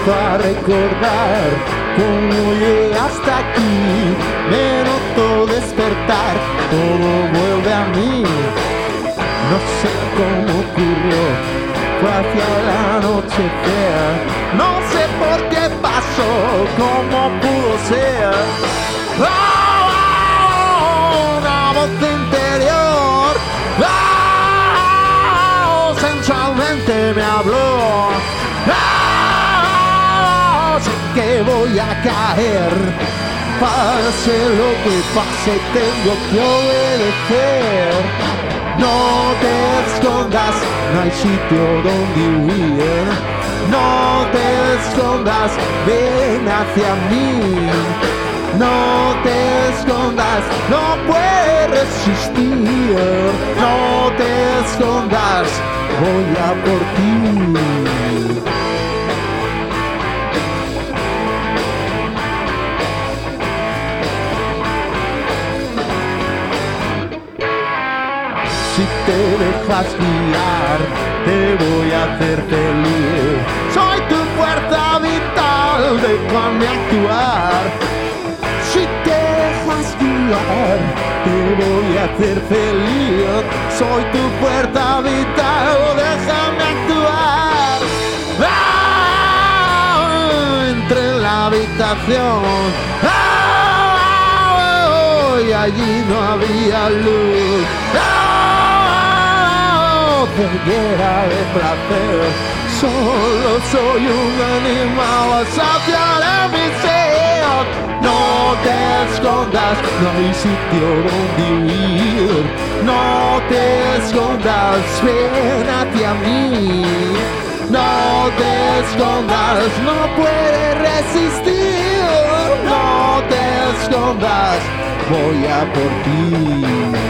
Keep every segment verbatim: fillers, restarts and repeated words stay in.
empiezo a recordar cómo llegué hasta aquí. Me noto despertar, todo vuelve a mí. No sé cómo ocurrió, fue hacia el anochecer. No sé por qué pasó, cómo pudo ser. ¡Oh, oh, una voz interior! ¡Oh, sensualmente me habló! ¡Oh, sé que voy a caer! Pase lo que pase, tengo que obedecer. No te escondas, no hay sitio donde huir. No te escondas, ven hacia mí. No te escondas, no puedes resistir. No te escondas, voy a por ti. Si te dejas guiar, te voy a hacer feliz. Soy tu fuerza vital, déjame actuar. Si te dejas guiar, te voy a hacer feliz. Soy tu fuerza vital, déjame actuar. ¡Ah! Entré en la habitación. ¡Ah! Y allí no había luz. ¡Ah! Ceguera de placer, solo soy un animal saciar en mi ser. No te escondas, no hay sitio donde huir. No te escondas, ven hacia mí. No te escondas, no puedes resistir. No te escondas, voy a por ti.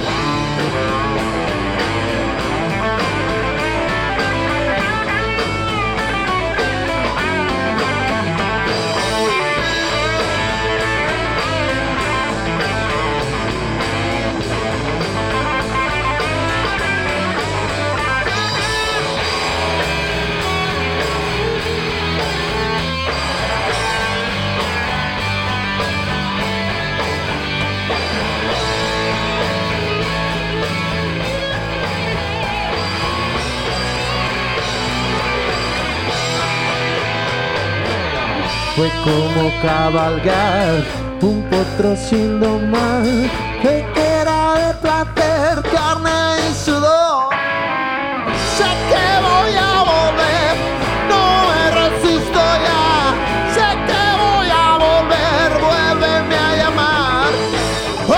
Fue como cabalgar un potro sin domar, ceguera de placer, carne y sudor. Sé que voy a volver, no me resisto ya. Sé que voy a volver, vuélveme a llamar. Oh,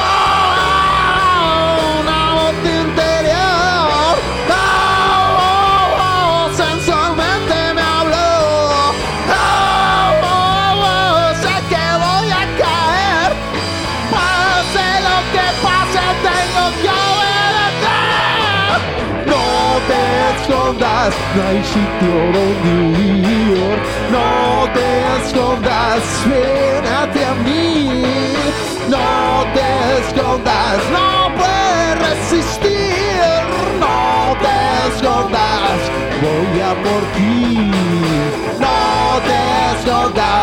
oh, una voz interior. Oh, oh, oh, sensualmente me habló. No hay sitio donde huir. No te escondas, ven hacia mí. No te escondas, no puedes resistir. No te escondas, voy a por ti. No te escondas.